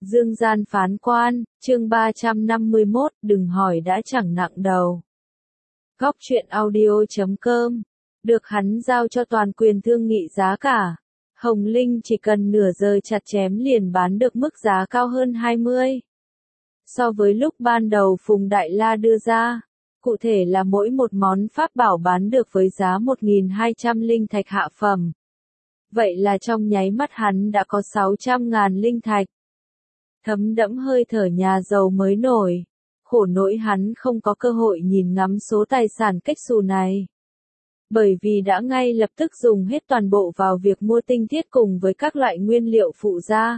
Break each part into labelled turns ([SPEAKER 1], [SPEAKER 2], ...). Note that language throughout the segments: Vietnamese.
[SPEAKER 1] Dương gian phán quan, chương 351, đừng hỏi đã chẳng nặng đầu. Góc truyện audio.com, được hắn giao cho toàn quyền thương nghị giá cả. Hồng Linh chỉ cần nửa giờ chặt chém liền bán được mức giá cao hơn 20. So với lúc ban đầu Phùng Đại La đưa ra, cụ thể là mỗi một món pháp bảo bán được với giá 1.200 linh thạch hạ phẩm. Vậy là trong nháy mắt hắn đã có 600.000 linh thạch. Thấm đẫm hơi thở nhà giàu mới nổi, khổ nỗi hắn không có cơ hội nhìn ngắm số tài sản cách xù này. Bởi vì đã ngay lập tức dùng hết toàn bộ vào việc mua tinh thiết cùng với các loại nguyên liệu phụ gia.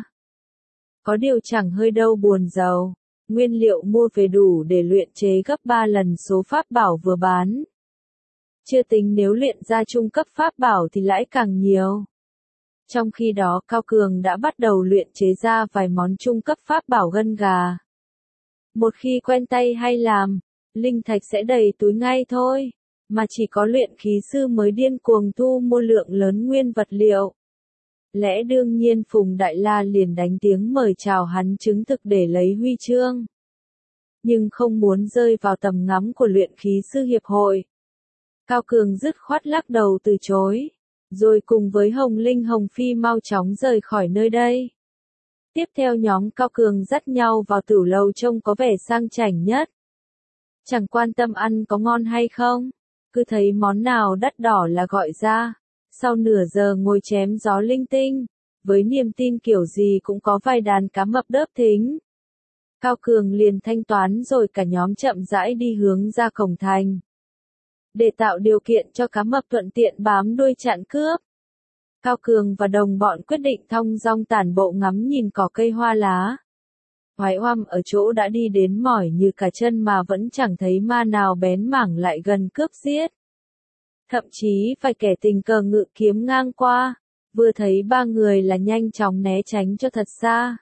[SPEAKER 1] Có điều chẳng hơi đâu buồn giàu, nguyên liệu mua về đủ để luyện chế gấp 3 lần số pháp bảo vừa bán. Chưa tính nếu luyện ra trung cấp pháp bảo thì lãi càng nhiều. Trong khi đó Cao Cường đã bắt đầu luyện chế ra vài món trung cấp pháp bảo gân gà. Một khi quen tay hay làm, linh thạch sẽ đầy túi ngay thôi, mà chỉ có luyện khí sư mới điên cuồng thu mua lượng lớn nguyên vật liệu. Lẽ đương nhiên Phùng Đại La liền đánh tiếng mời chào hắn chứng thực để lấy huy chương. Nhưng không muốn rơi vào tầm ngắm của luyện khí sư hiệp hội. Cao Cường dứt khoát lắc đầu từ chối. Rồi cùng với Hồng Linh Hồng Phi mau chóng rời khỏi nơi đây. Tiếp theo nhóm Cao Cường dắt nhau vào tửu lầu trông có vẻ sang chảnh nhất. Chẳng quan tâm ăn có ngon hay không, cứ thấy món nào đắt đỏ là gọi ra. Sau nửa giờ ngồi chém gió linh tinh, với niềm tin kiểu gì cũng có vài đàn cá mập đớp thính. Cao Cường liền thanh toán rồi cả nhóm chậm rãi đi hướng ra cổng thành. Để tạo điều kiện cho cá mập thuận tiện bám đuôi chặn cướp, Cao Cường và đồng bọn quyết định thong dong tản bộ ngắm nhìn cỏ cây hoa lá. Hoài oăm ở chỗ đã đi đến mỏi như cả chân mà vẫn chẳng thấy ma nào bén mảng lại gần cướp giết. Thậm chí vài kẻ tình cờ ngự kiếm ngang qua, vừa thấy ba người là nhanh chóng né tránh cho thật xa.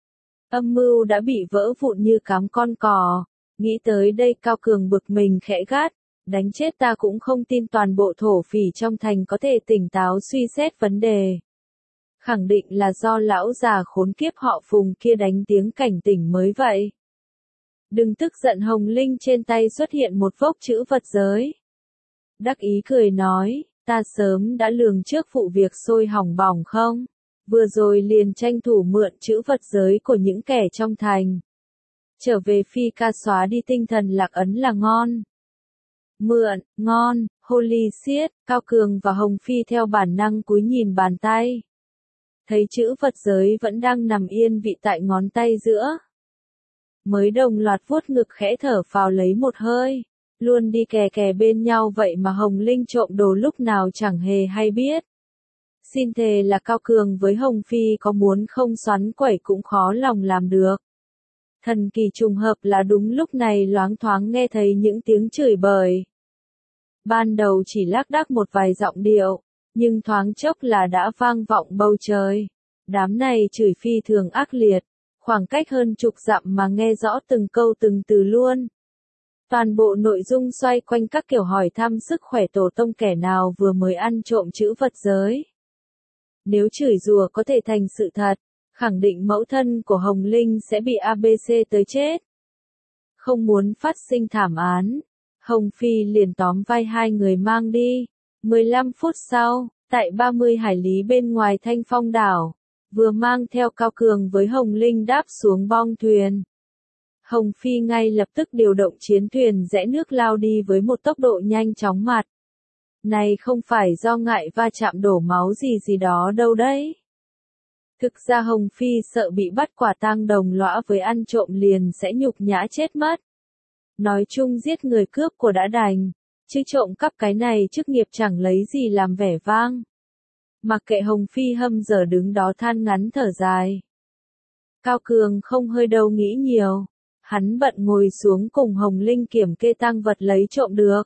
[SPEAKER 1] Âm mưu đã bị vỡ vụn như cám con cò, nghĩ tới đây Cao Cường bực mình khẽ gắt. Đánh chết ta cũng không tin toàn bộ thổ phỉ trong thành có thể tỉnh táo suy xét vấn đề. Khẳng định là do lão già khốn kiếp họ Phùng kia đánh tiếng cảnh tỉnh mới vậy. Đừng tức giận. Hồng Linh trên tay xuất hiện một vốc chữ vật giới. Đắc ý cười nói, ta sớm đã lường trước vụ việc sôi hỏng bỏng không? Vừa rồi liền tranh thủ mượn chữ vật giới của những kẻ trong thành. Trở về phi ca xóa đi tinh thần lạc ấn là ngon. Mượn, ngon, holy shit, Cao Cường và Hồng Phi theo bản năng cúi nhìn bàn tay. Thấy chữ vật giới vẫn đang nằm yên vị tại ngón tay giữa. Mới đồng loạt vuốt ngực khẽ thở phào lấy một hơi. Luôn đi kè kè bên nhau vậy mà Hồng Linh trộm đồ lúc nào chẳng hề hay biết. Xin thề là Cao Cường với Hồng Phi có muốn không xoắn quẩy cũng khó lòng làm được. Thần kỳ trùng hợp là đúng lúc này loáng thoáng nghe thấy những tiếng chửi bới. Ban đầu chỉ lác đác một vài giọng điệu, nhưng thoáng chốc là đã vang vọng bầu trời. Đám này chửi phi thường ác liệt, khoảng cách hơn chục dặm mà nghe rõ từng câu từng từ luôn. Toàn bộ nội dung xoay quanh các kiểu hỏi thăm sức khỏe tổ tông kẻ nào vừa mới ăn trộm chữ vật giới. Nếu chửi rủa có thể thành sự thật, khẳng định mẫu thân của Hồng Linh sẽ bị ABC tới chết. Không muốn phát sinh thảm án, Hồng Phi liền tóm vai hai người mang đi. 15 phút sau, tại 30 hải lý bên ngoài Thanh Phong đảo, vừa mang theo Cao Cường với Hồng Linh đáp xuống bong thuyền. Hồng Phi ngay lập tức điều động chiến thuyền rẽ nước lao đi với một tốc độ nhanh chóng mặt. Này không phải do ngại va chạm đổ máu gì đó đâu đấy. Thực ra Hồng Phi sợ bị bắt quả tang đồng lõa với ăn trộm liền sẽ nhục nhã chết mất. Nói chung giết người cướp của đã đành, chứ trộm cắp cái này chức nghiệp chẳng lấy gì làm vẻ vang. Mặc kệ Hồng Phi hâm dở đứng đó than ngắn thở dài. Cao Cường không hơi đâu nghĩ nhiều, hắn bận ngồi xuống cùng Hồng Linh kiểm kê tang vật lấy trộm được.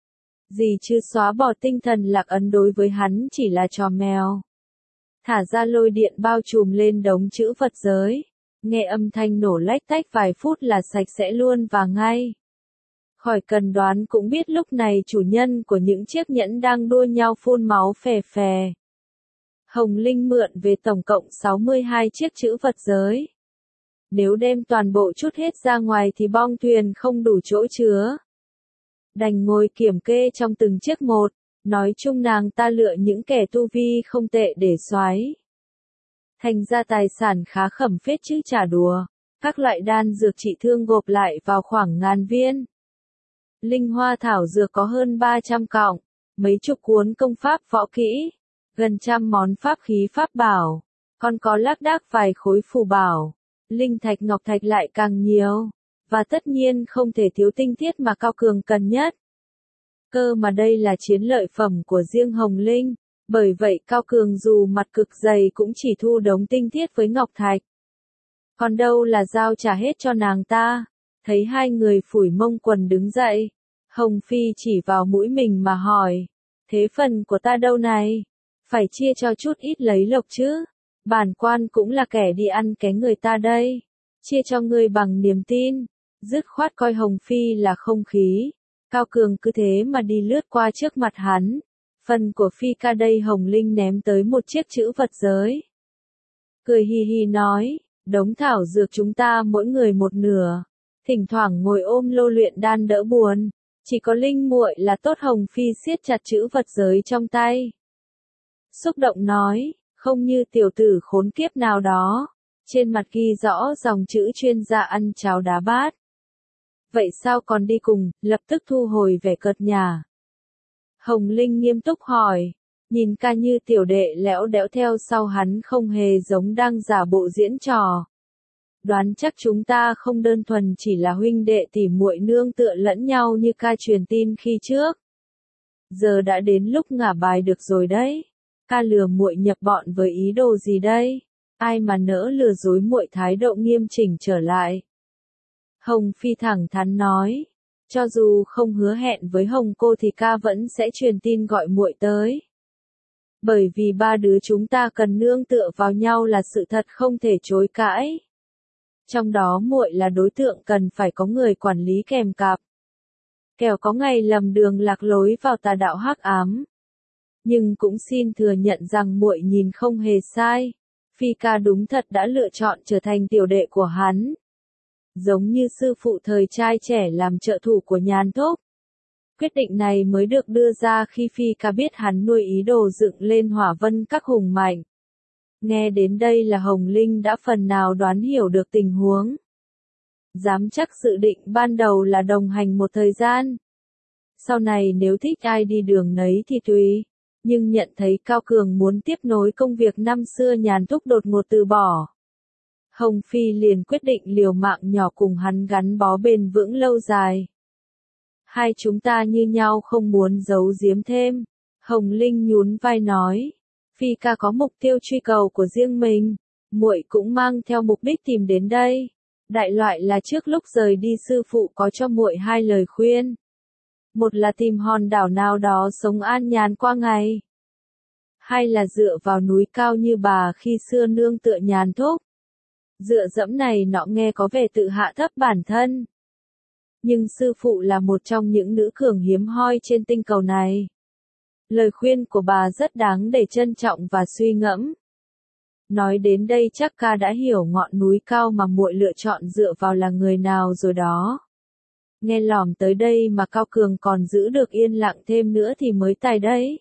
[SPEAKER 1] Gì chứ xóa bỏ tinh thần lạc ấn đối với hắn chỉ là trò mèo. Thả ra lôi điện bao trùm lên đống chữ vật giới, nghe âm thanh nổ lách tách vài phút là sạch sẽ luôn và ngay. Khỏi cần đoán cũng biết lúc này chủ nhân của những chiếc nhẫn đang đua nhau phun máu phè phè. Hồng Linh mượn về tổng cộng 62 chiếc chữ vật giới. Nếu đem toàn bộ trút hết ra ngoài thì bong thuyền không đủ chỗ chứa. Đành ngồi kiểm kê trong từng chiếc một, nói chung nàng ta lựa những kẻ tu vi không tệ để soái. Thành ra tài sản khá khẩm phết chứ chả đùa, các loại đan dược trị thương gộp lại vào khoảng 1000 viên. Linh hoa thảo dược có hơn 300 cọng, mấy chục cuốn công pháp võ kỹ, gần trăm món pháp khí pháp bảo, còn có lác đác vài khối phù bảo, linh thạch ngọc thạch lại càng nhiều, và tất nhiên không thể thiếu tinh thiết mà Cao Cường cần nhất. Cơ mà đây là chiến lợi phẩm của riêng Hồng Linh, bởi vậy Cao Cường dù mặt cực dày cũng chỉ thu đống tinh thiết với ngọc thạch. Còn đâu là giao trả hết cho nàng ta. Thấy hai người phủi mông quần đứng dậy, Hồng Phi chỉ vào mũi mình mà hỏi, thế phần của ta đâu này? Phải chia cho chút ít lấy lộc chứ, bản quan cũng là kẻ đi ăn ké người ta đây, chia cho ngươi bằng niềm tin. Dứt khoát coi Hồng Phi là không khí, Cao Cường cứ thế mà đi lướt qua trước mặt hắn. Phần của Phi ca đây Hồng Linh ném tới một chiếc chữ vật giới. Cười hi hi nói, đống thảo dược chúng ta mỗi người một nửa. Thỉnh thoảng ngồi ôm lô luyện đan đỡ buồn, chỉ có Linh muội là tốt. Hồng Phi siết chặt chữ vật giới trong tay. Xúc động nói, không như tiểu tử khốn kiếp nào đó. Trên mặt ghi rõ dòng chữ chuyên gia ăn cháo đá bát. Vậy sao còn đi cùng, lập tức thu hồi vẻ cợt nhả. Hồng Linh nghiêm túc hỏi, nhìn ca như tiểu đệ lẽo đẽo theo sau hắn không hề giống đang giả bộ diễn trò. Đoán chắc chúng ta không đơn thuần chỉ là huynh đệ tỉ muội nương tựa lẫn nhau như ca truyền tin khi trước. Giờ đã đến lúc ngả bài được rồi đấy. Ca lừa muội nhập bọn với ý đồ gì đây? Ai mà nỡ lừa dối muội, thái độ nghiêm chỉnh trở lại. Hồng Phi thẳng thắn nói, cho dù không hứa hẹn với Hồng cô thì ca vẫn sẽ truyền tin gọi muội tới. Bởi vì ba đứa chúng ta cần nương tựa vào nhau là sự thật không thể chối cãi. Trong đó muội là đối tượng cần phải có người quản lý kèm cặp. Kẻo có ngày lầm đường lạc lối vào tà đạo hắc ám. Nhưng cũng xin thừa nhận rằng muội nhìn không hề sai. Phi ca đúng thật đã lựa chọn trở thành tiểu đệ của hắn. Giống như sư phụ thời trai trẻ làm trợ thủ của Nhàn Thúc. Quyết định này mới được đưa ra khi Phi ca biết hắn nuôi ý đồ dựng lên Hỏa Vân Các hùng mạnh. Nghe đến đây là Hồng Linh đã phần nào đoán hiểu được tình huống. Dám chắc dự định ban đầu là đồng hành một thời gian. Sau này nếu thích ai đi đường nấy thì tùy. Nhưng nhận thấy Cao Cường muốn tiếp nối công việc năm xưa Nhàn Thúc đột ngột từ bỏ. Hồng Phi liền quyết định liều mạng nhỏ cùng hắn gắn bó bền vững lâu dài. Hai chúng ta như nhau không muốn giấu giếm thêm. Hồng Linh nhún vai nói. Phi ca có mục tiêu truy cầu của riêng mình. Muội cũng mang theo mục đích tìm đến đây. Đại loại là trước lúc rời đi sư phụ có cho muội hai lời khuyên. Một là tìm hòn đảo nào đó sống an nhàn qua ngày. Hai là dựa vào núi cao như bà khi xưa nương tựa Nhàn Thúc. Dựa dẫm này nọ nghe có vẻ tự hạ thấp bản thân. Nhưng sư phụ là một trong những nữ cường hiếm hoi trên tinh cầu này. Lời khuyên của bà rất đáng để trân trọng và suy ngẫm. Nói đến đây chắc ca đã hiểu ngọn núi cao mà muội lựa chọn dựa vào là người nào rồi đó. Nghe lỏm tới đây mà Cao Cường còn giữ được yên lặng thêm nữa thì mới tài đấy.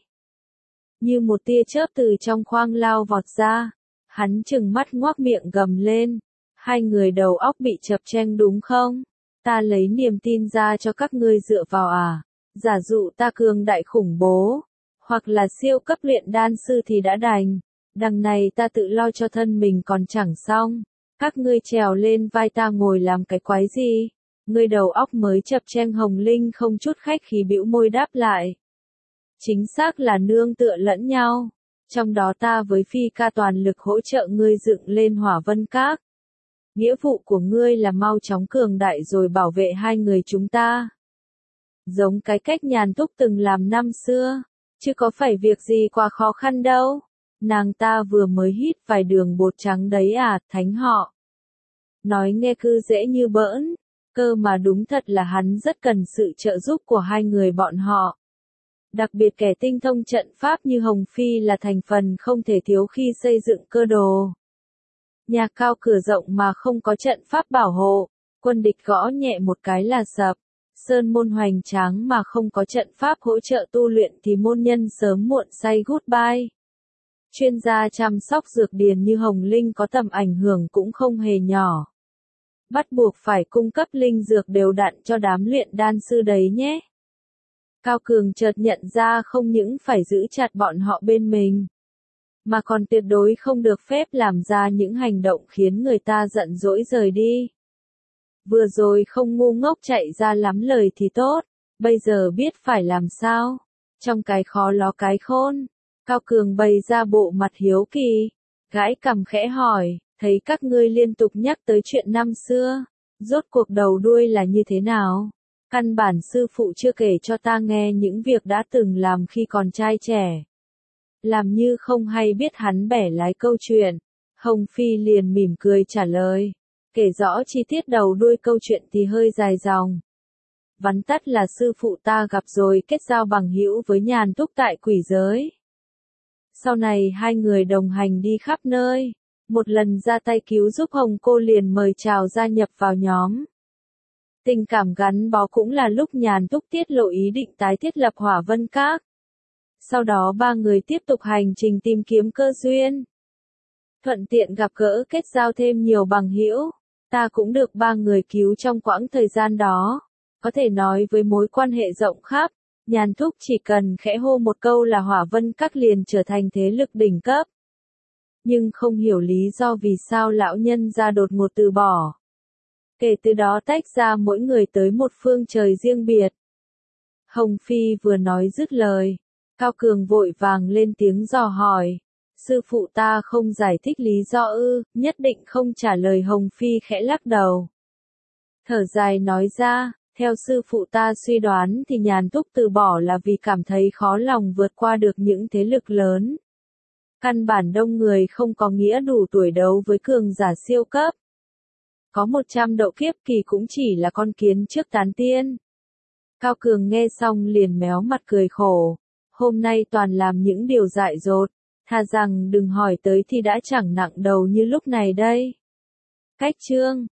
[SPEAKER 1] Như một tia chớp từ trong khoang lao vọt ra, hắn trừng mắt ngoác miệng gầm lên. Hai người đầu óc bị chập chênh đúng không? Ta lấy niềm tin ra cho các ngươi dựa vào à? Giả dụ ta cường đại khủng bố, hoặc là siêu cấp luyện đan sư thì đã đành. Đằng này ta tự lo cho thân mình còn chẳng xong. Các ngươi trèo lên vai ta ngồi làm cái quái gì? Ngươi đầu óc mới chập chênh. Hồng Linh không chút khách khí bĩu môi đáp lại. Chính xác là nương tựa lẫn nhau. Trong đó ta với Phi ca toàn lực hỗ trợ ngươi dựng lên Hỏa Vân Các. Nghĩa vụ của ngươi là mau chóng cường đại rồi bảo vệ hai người chúng ta. Giống cái cách Nhàn Thúc từng làm năm xưa. Chứ có phải việc gì quá khó khăn đâu. Nàng ta vừa mới hít vài đường bột trắng đấy à, thánh họ. Nói nghe cứ dễ như bỡn. Cơ mà đúng thật là hắn rất cần sự trợ giúp của hai người bọn họ. Đặc biệt kẻ tinh thông trận pháp như Hồng Phi là thành phần không thể thiếu khi xây dựng cơ đồ. Nhà cao cửa rộng mà không có trận pháp bảo hộ, quân địch gõ nhẹ một cái là sập. Sơn môn hoành tráng mà không có trận pháp hỗ trợ tu luyện thì môn nhân sớm muộn say goodbye. Chuyên gia chăm sóc dược điền như Hồng Linh có tầm ảnh hưởng cũng không hề nhỏ. Bắt buộc phải cung cấp linh dược đều đặn cho đám luyện đan sư đấy nhé. Cao Cường chợt nhận ra không những phải giữ chặt bọn họ bên mình, mà còn tuyệt đối không được phép làm ra những hành động khiến người ta giận dỗi rời đi. Vừa rồi không ngu ngốc chạy ra lắm lời thì tốt, bây giờ biết phải làm sao. Trong cái khó ló cái khôn, Cao Cường bày ra bộ mặt hiếu kỳ, gãi cằm khẽ hỏi, thấy các ngươi liên tục nhắc tới chuyện năm xưa, rốt cuộc đầu đuôi là như thế nào? Căn bản sư phụ chưa kể cho ta nghe những việc đã từng làm khi còn trai trẻ. Làm như không hay biết hắn bẻ lái câu chuyện, Hồng Phi liền mỉm cười trả lời. Kể rõ chi tiết đầu đuôi câu chuyện thì hơi dài dòng. Vắn tắt là sư phụ ta gặp rồi kết giao bằng hữu với Nhàn Túc tại quỷ giới. Sau này hai người đồng hành đi khắp nơi. Một lần ra tay cứu giúp Hồng cô liền mời chào gia nhập vào nhóm. Tình cảm gắn bó cũng là lúc Nhàn Túc tiết lộ ý định tái thiết lập Hỏa Vân Các. Sau đó ba người tiếp tục hành trình tìm kiếm cơ duyên. Thuận tiện gặp gỡ kết giao thêm nhiều bằng hữu. Ta cũng được ba người cứu trong quãng thời gian đó. Có thể nói với mối quan hệ rộng khắp, Nhàn Thúc chỉ cần khẽ hô một câu là Hỏa Vân Các liền trở thành thế lực đỉnh cấp. Nhưng không hiểu lý do vì sao lão nhân ra đột ngột từ bỏ. Kể từ đó tách ra mỗi người tới một phương trời riêng biệt. Hồng Phi vừa nói dứt lời, Cao Cường vội vàng lên tiếng dò hỏi. Sư phụ ta không giải thích lý do ư, nhất định không trả lời. Hồng Phi khẽ lắc đầu. Thở dài nói ra, theo sư phụ ta suy đoán thì Nhàn Túc từ bỏ là vì cảm thấy khó lòng vượt qua được những thế lực lớn. Căn bản đông người không có nghĩa đủ tuổi đấu với cường giả siêu cấp. Có 100 độ kiếp kỳ cũng chỉ là con kiến trước tán tiên. Cao Cường nghe xong liền méo mặt cười khổ. Hôm nay toàn làm những điều dại dột. Thà rằng đừng hỏi tới thì đã chẳng nặng đầu như lúc này đây. Cách chương